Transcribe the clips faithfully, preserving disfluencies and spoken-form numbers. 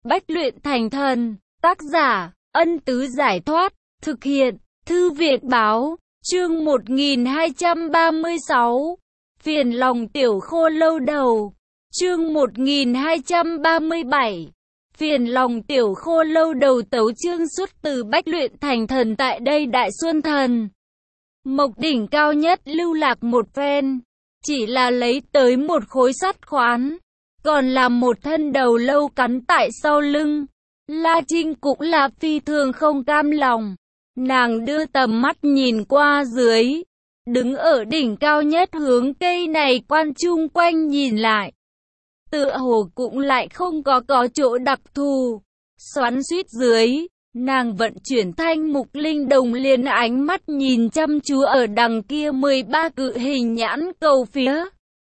Bách luyện thành thần. Tác giả, Ân Tứ Giải Thoát. Thực hiện, Thư Viện Báo. Chương một nghìn hai trăm ba mươi sáu. Phiền lòng tiểu khô lâu đầu. Chương một nghìn hai trăm ba mươi bảy. Phiền lòng tiểu khô lâu đầu. Tấu chương xuất từ Bách luyện thành thần. Tại đây Đại Xuân Thần Mộc đỉnh cao nhất lưu lạc một phen, chỉ là lấy tới một khối sắt khoán, còn là một thân đầu lâu cắn tại sau lưng. La Trinh cũng là phi thường không cam lòng. Nàng đưa tầm mắt nhìn qua dưới, đứng ở đỉnh cao nhất hướng cây này quan chung quanh nhìn lại. Tựa hồ cũng lại không có có chỗ đặc thù. Xoắn suýt dưới, nàng vận chuyển thanh mục linh đồng liền ánh mắt nhìn chăm chú ở đằng kia mười ba cự hình nhãn cầu phía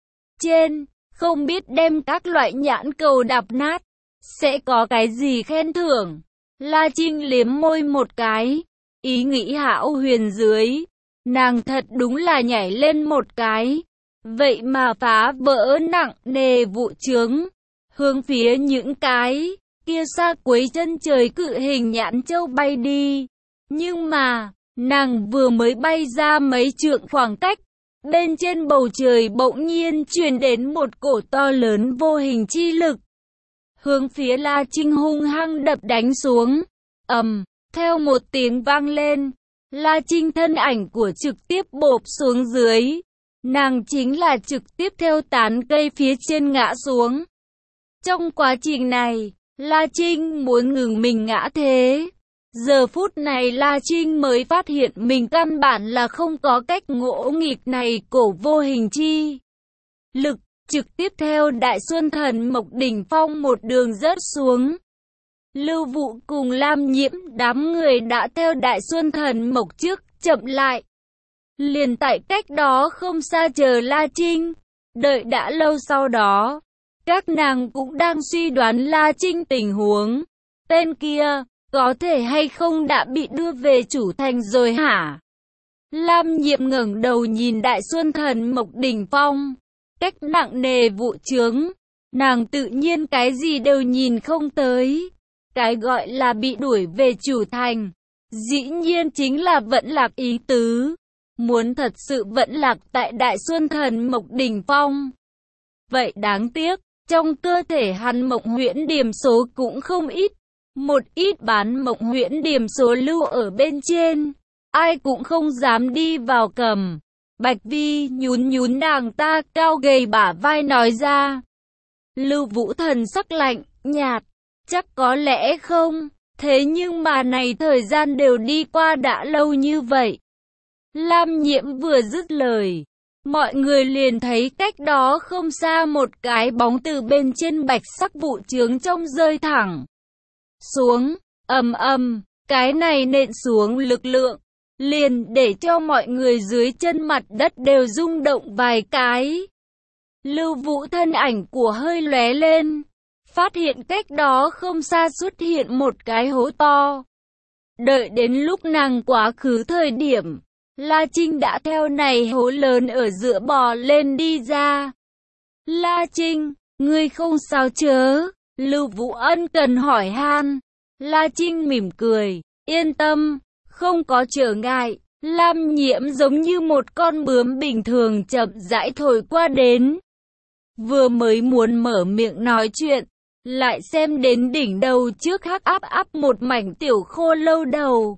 trên, không biết đem các loại nhãn cầu đạp nát sẽ có cái gì khen thưởng. La Trinh liếm môi một cái, ý nghĩ hão huyền dưới, nàng thật đúng là nhảy lên một cái, vậy mà phá vỡ nặng nề vụ chướng, hướng phía những cái kia xa cuối chân trời cự hình nhãn châu bay đi. Nhưng mà, nàng vừa mới bay ra mấy trượng khoảng cách, bên trên bầu trời bỗng nhiên truyền đến một cổ to lớn vô hình chi lực, hướng phía La Trinh hung hăng đập đánh xuống. Ầm, theo một tiếng vang lên, La Trinh thân ảnh của trực tiếp bộp xuống dưới. Nàng chính là trực tiếp theo tán cây phía trên ngã xuống. Trong quá trình này, La Trinh muốn ngừng mình ngã thế. Giờ phút này La Trinh mới phát hiện mình căn bản là không có cách ngỗ nghịch này cổ vô hình chi lực, trực tiếp theo Đại Xuân Thần Mộc đỉnh phong một đường rớt xuống. Lưu Vụ cùng Lam Nhiễm đám người đã theo Đại Xuân Thần Mộc trước chậm lại, liền tại cách đó không xa chờ La Trinh. Đợi đã lâu sau đó, các nàng cũng đang suy đoán La Trinh tình huống. Tên kia, có thể hay không đã bị đưa về chủ thành rồi hả? Lam Nhiễm ngẩng đầu nhìn Đại Xuân Thần Mộc đỉnh phong, cách nặng nề vụ chướng, nàng tự nhiên cái gì đều nhìn không tới. Cái gọi là bị đuổi về chủ thành, dĩ nhiên chính là vẫn lạc ý tứ. Muốn thật sự vẫn lạc tại Đại Xuân Thần Mộc đỉnh phong, vậy đáng tiếc, trong cơ thể hắn mộng huyễn điểm số cũng không ít. Một ít bán mộng huyễn điểm số lưu ở bên trên, ai cũng không dám đi vào cầm. Bạch Vi nhún nhún nàng ta cao gầy bả vai nói ra. Lưu Vũ thần sắc lạnh, nhạt, chắc có lẽ không, thế nhưng mà này thời gian đều đi qua đã lâu như vậy. Lam Nhiễm vừa dứt lời, mọi người liền thấy cách đó không xa một cái bóng từ bên trên bạch sắc vụ chướng trong rơi thẳng xuống. Ầm ầm, cái này nện xuống lực lượng, liền để cho mọi người dưới chân mặt đất đều rung động vài cái. Lưu Vũ thân ảnh của hơi lóe lên, phát hiện cách đó không xa xuất hiện một cái hố to. Đợi đến lúc nàng quá khứ thời điểm, La Trinh đã theo này hố lớn ở giữa bò lên đi ra. La Trinh, ngươi không sao chớ? Lưu Vũ ân cần hỏi han. La Trinh mỉm cười, yên tâm, không có trở ngại. Lam Nhiễm giống như một con bướm bình thường chậm rãi thổi qua đến. Vừa mới muốn mở miệng nói chuyện, lại xem đến đỉnh đầu trước hắc áp áp một mảnh tiểu khô lâu đầu.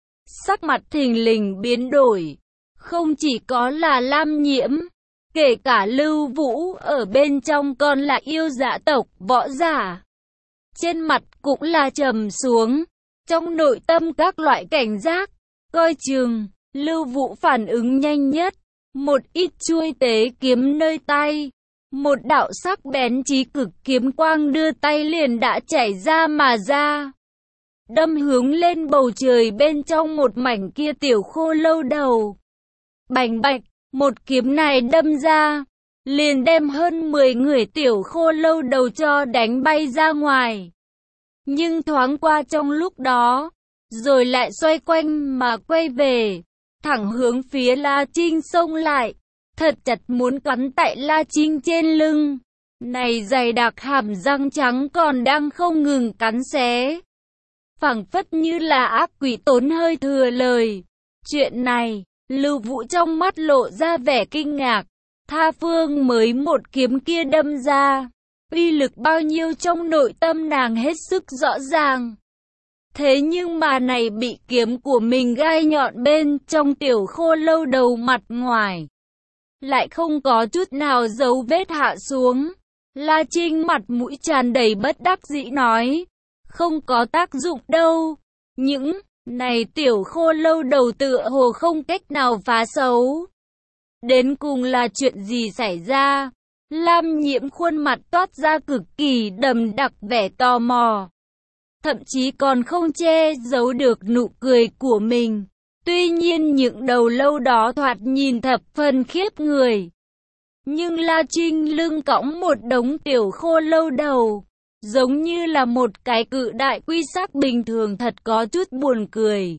Sắc mặt thình lình biến đổi, không chỉ có là Lam Nhiễm, kể cả Lưu Vũ ở bên trong còn là yêu dạ tộc võ giả. Trên mặt cũng là trầm xuống, trong nội tâm các loại cảnh giác, coi chừng. Lưu Vũ phản ứng nhanh nhất, một ít chuôi tế kiếm nơi tay, một đạo sắc bén chí cực kiếm quang đưa tay liền đã chảy ra mà ra, đâm hướng lên bầu trời bên trong một mảnh kia tiểu khô lâu đầu. Bành bạch, một kiếm này đâm ra, liền đem hơn mười người tiểu khô lâu đầu cho đánh bay ra ngoài. Nhưng thoáng qua trong lúc đó, rồi lại xoay quanh mà quay về, thẳng hướng phía La Trinh xông lại, thật chặt muốn cắn tại La Trinh trên lưng. này dày đặc hàm răng trắng còn đang không ngừng cắn xé. Phảng phất như là ác quỷ tốn hơi thừa lời. Chuyện này, Lưu Vũ trong mắt lộ ra vẻ kinh ngạc. Tha phương mới một kiếm kia đâm ra, uy lực bao nhiêu trong nội tâm nàng hết sức rõ ràng. Thế nhưng mà này bị kiếm của mình gai nhọn bên trong tiểu khô lâu đầu mặt ngoài, lại không có chút nào dấu vết hạ xuống. La Trinh mặt mũi tràn đầy bất đắc dĩ nói, không có tác dụng đâu. Những này tiểu khô lâu đầu tựa hồ không cách nào phá xấu. Đến cùng là chuyện gì xảy ra? Lam Nhiễm khuôn mặt toát ra cực kỳ đậm đặc vẻ tò mò. Thậm chí còn không che giấu được nụ cười của mình. Tuy nhiên những đầu lâu đó thoạt nhìn thập phần khiếp người. Nhưng La Trinh lưng cõng một đống tiểu khô lâu đầu, giống như là một cái cự đại quy xác bình thường, thật có chút buồn cười.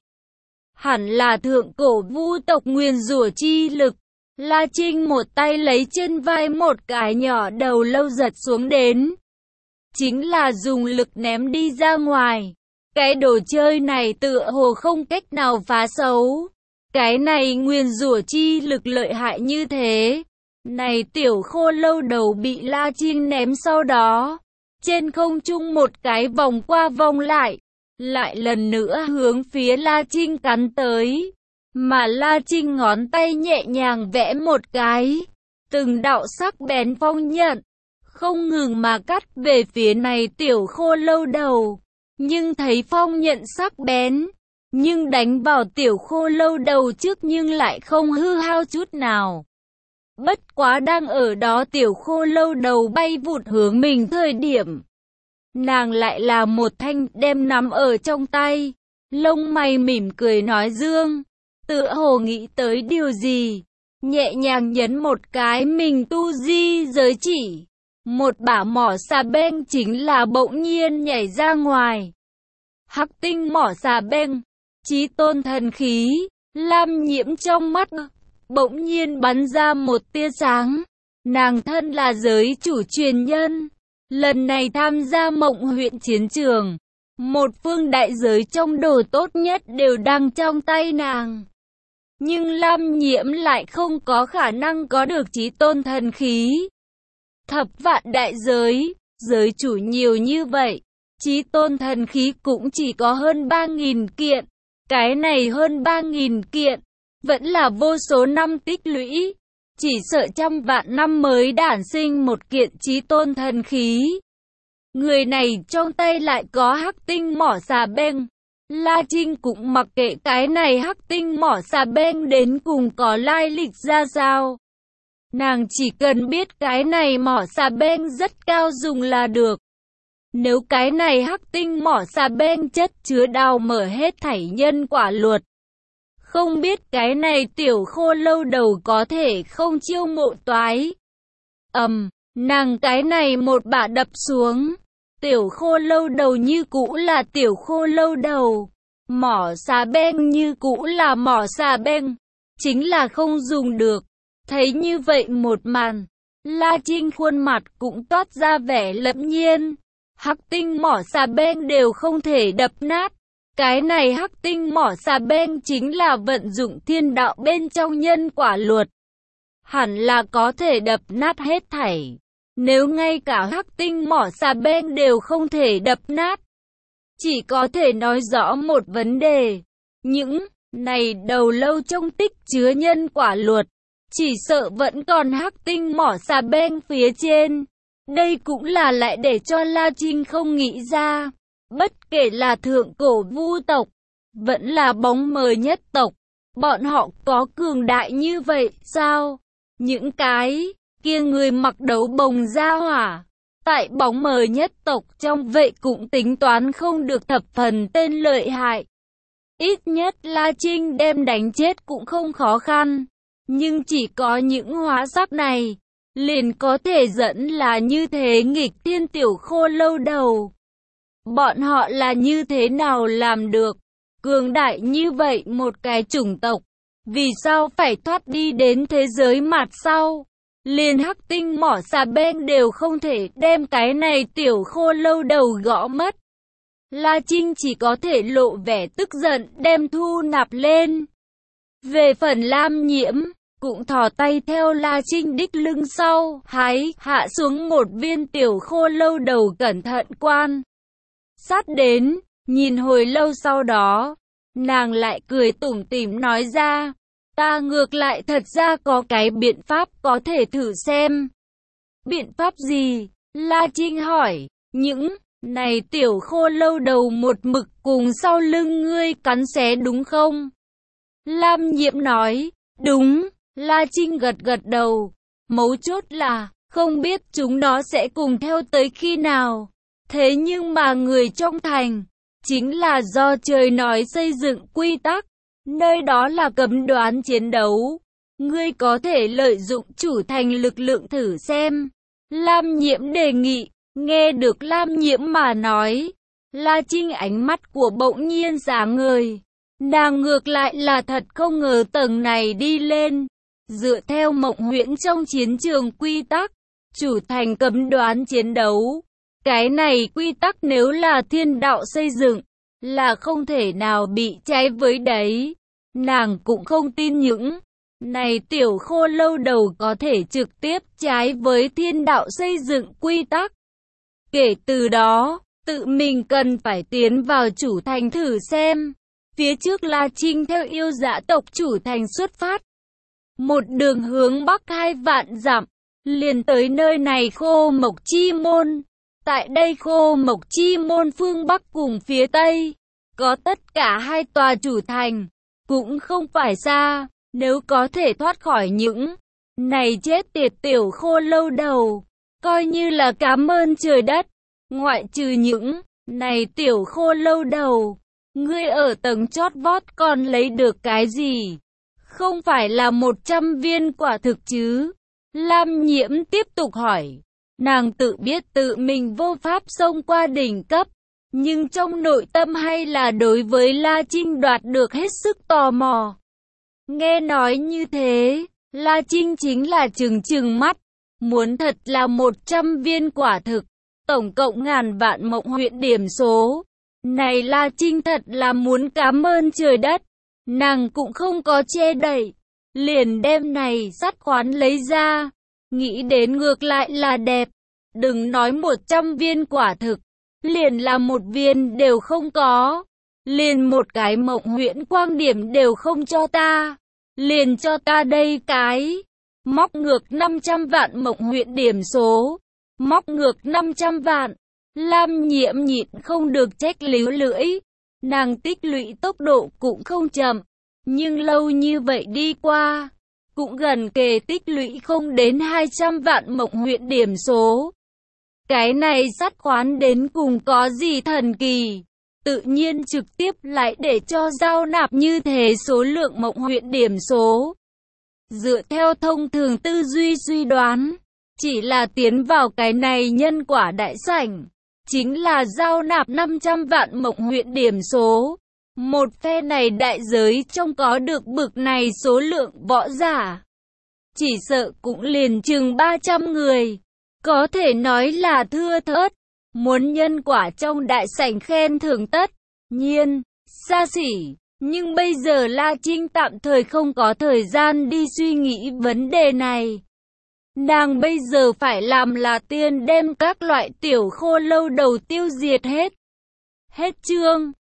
Hẳn là thượng cổ vu tộc nguyền rủa chi lực. La Trinh một tay lấy trên vai một cái nhỏ đầu lâu giật xuống đến. Chính là dùng lực ném đi ra ngoài. Cái đồ chơi này tựa hồ không cách nào phá xấu. Cái này nguyền rủa chi lực lợi hại như thế. Này tiểu khô lâu đầu bị La Trinh ném, sau đó trên không trung một cái vòng qua vòng lại, lại lần nữa hướng phía La Trinh cắn tới. Mà La Trinh ngón tay nhẹ nhàng vẽ một cái, từng đạo sắc bén phong nhận, không ngừng mà cắt về phía này tiểu khô lâu đầu. Nhưng thấy phong nhận sắc bén, nhưng đánh vào tiểu khô lâu đầu trước nhưng lại không hư hao chút nào. Bất quá đang ở đó tiểu khô lâu đầu bay vụt hướng mình thời điểm, nàng lại là một thanh đem nắm ở trong tay, lông mày mỉm cười nói dương, tựa hồ nghĩ tới điều gì, nhẹ nhàng nhấn một cái mình tu di giới chỉ. Một bả mỏ xà beng chính là bỗng nhiên nhảy ra ngoài. Hắc tinh mỏ xà beng, chí tôn thần khí. Lam Nhiễm trong mắt bỗng nhiên bắn ra một tia sáng. Nàng thân là giới chủ truyền nhân, lần này tham gia Mộng huyện chiến trường, một phương đại giới trong đồ tốt nhất đều đang trong tay nàng. Nhưng Lam Nhiễm lại không có khả năng có được chí tôn thần khí. Thập vạn đại giới, giới chủ nhiều như vậy, chí tôn thần khí cũng chỉ có hơn ba nghìn kiện. Cái này hơn ba nghìn kiện, vẫn là vô số năm tích lũy. Chỉ sợ trăm vạn năm mới đản sinh một kiện chí tôn thần khí. Người này trong tay lại có hắc tinh mỏ xà beng. La Trinh cũng mặc kệ cái này hắc tinh mỏ xà beng đến cùng có lai lịch ra sao. Nàng chỉ cần biết cái này mỏ xà beng rất cao dùng là được. Nếu cái này hắc tinh mỏ xà beng chất chứa đào mở hết thảy nhân quả luật, không biết cái này tiểu khô lâu đầu có thể không chiêu mộ toái. Ầm, um, nàng cái này một bả đập xuống, tiểu khô lâu đầu như cũ là tiểu khô lâu đầu, mỏ xà beng như cũ là mỏ xà beng, chính là không dùng được. Thấy như vậy một màn, La Trinh khuôn mặt cũng toát ra vẻ lẫm nhiên. Hắc tinh mỏ xà beng đều không thể đập nát. Cái này hắc tinh mỏ xà beng chính là vận dụng thiên đạo bên trong nhân quả luật, hẳn là có thể đập nát hết thảy. Nếu ngay cả hắc tinh mỏ xà beng đều không thể đập nát, chỉ có thể nói rõ một vấn đề. Những này đầu lâu trong tích chứa nhân quả luật, chỉ sợ vẫn còn hắc tinh mỏ xà beng phía trên. Đây cũng là lại để cho La Trinh không nghĩ ra. Bất kể là thượng cổ vu tộc, vẫn là bóng mờ nhất tộc, bọn họ có cường đại như vậy sao? Những cái kia người mặc đấu bồng ra hỏa, tại bóng mờ nhất tộc trong vậy cũng tính toán không được thập phần tên lợi hại. Ít nhất La Trinh đem đánh chết cũng không khó khăn. Nhưng chỉ có những hóa sắc này, liền có thể dẫn là như thế nghịch thiên tiểu khô lâu đầu. Bọn họ là như thế nào làm được? Cường đại như vậy một cái chủng tộc, vì sao phải thoát đi đến thế giới mặt sau? liền hắc tinh mỏ xà beng đều không thể đem cái này tiểu khô lâu đầu gõ mất. La Trinh chỉ có thể lộ vẻ tức giận đem thu nạp lên. Về phần Lam Nhiễm, cũng thò tay theo La Trinh đích lưng sau, hái hạ xuống một viên tiểu khô lâu đầu cẩn thận quan. Sát đến, nhìn hồi lâu sau đó, nàng lại cười tủm tỉm nói ra, ta ngược lại thật ra có cái biện pháp có thể thử xem. Biện pháp gì? La Trinh hỏi, những này tiểu khô lâu đầu một mực cùng sau lưng ngươi cắn xé đúng không? Lam Nhiễm nói, đúng. La Trinh gật gật đầu, mấu chốt là, không biết chúng nó sẽ cùng theo tới khi nào. Thế nhưng mà người trong thành, chính là do trời nói xây dựng quy tắc, nơi đó là cấm đoán chiến đấu. Ngươi có thể lợi dụng chủ thành lực lượng thử xem. Lam Nhiễm đề nghị, nghe được Lam Nhiễm mà nói. La Trinh ánh mắt của bỗng nhiên sáng ngời. Nàng ngược lại là thật không ngờ tầng này đi lên. Dựa theo Mộng Huyễn trong chiến trường quy tắc, chủ thành cấm đoán chiến đấu. Cái này quy tắc nếu là thiên đạo xây dựng, là không thể nào bị trái với đấy. Nàng cũng không tin những này tiểu khô lâu đầu có thể trực tiếp trái với thiên đạo xây dựng quy tắc. Kể từ đó, tự mình cần phải tiến vào chủ thành thử xem. Phía trước La Trinh theo yêu dã tộc chủ thành xuất phát. Một đường hướng bắc hai vạn dặm, liền tới nơi này Khô Mộc Chi Môn. Tại đây Khô Mộc Chi Môn phương Bắc cùng phía Tây, có tất cả hai tòa chủ thành, cũng không phải xa. Nếu có thể thoát khỏi những này chết tiệt tiểu khô lâu đầu, coi như là cảm ơn trời đất. Ngoại trừ những này tiểu khô lâu đầu, ngươi ở tầng chót vót còn lấy được cái gì? Không phải là một trăm viên quả thực chứ? Lam Nhiễm tiếp tục hỏi. Nàng tự biết tự mình vô pháp xông qua đỉnh cấp, nhưng trong nội tâm hay là đối với La Trinh đoạt được hết sức tò mò. Nghe nói như thế, La Trinh chính là trừng trừng mắt. Muốn thật là một trăm viên quả thực, tổng cộng ngàn vạn Mộng Huyễn điểm số. Này La Trinh thật là muốn cảm ơn trời đất. Nàng cũng không có che đậy, liền đem này sắt khoán lấy ra. Nghĩ đến ngược lại là đẹp. Đừng nói một trăm viên quả thực, liền là một viên đều không có. Liền một cái Mộng Huyễn quang điểm đều không cho ta. Liền cho ta đây cái. Móc ngược năm trăm vạn Mộng Huyễn điểm số. Móc ngược năm trăm vạn. Lam Nhiễm nhịn không được trách líu lưỡi. Nàng tích lũy tốc độ cũng không chậm. Nhưng lâu như vậy đi qua, cũng gần kề tích lũy không đến hai trăm vạn Mộng Huyễn điểm số. Cái này sắt khoán đến cùng có gì thần kỳ? Tự nhiên trực tiếp lại để cho giao nạp như thế số lượng Mộng Huyễn điểm số. Dựa theo thông thường tư duy suy đoán, chỉ là tiến vào cái này nhân quả đại sảnh, chính là giao nạp năm trăm vạn Mộng Huyễn điểm số. Một phe này đại giới trong có được bực này số lượng võ giả, chỉ sợ cũng liền chừng ba trăm người. Có thể nói là thưa thớt. Muốn nhân quả trong đại sảnh khen thưởng tất nhiên xa xỉ. Nhưng bây giờ La Trinh tạm thời không có thời gian đi suy nghĩ vấn đề này. Nàng bây giờ phải làm là tiên đem các loại tiểu khô lâu đầu tiêu diệt hết. Hết chương.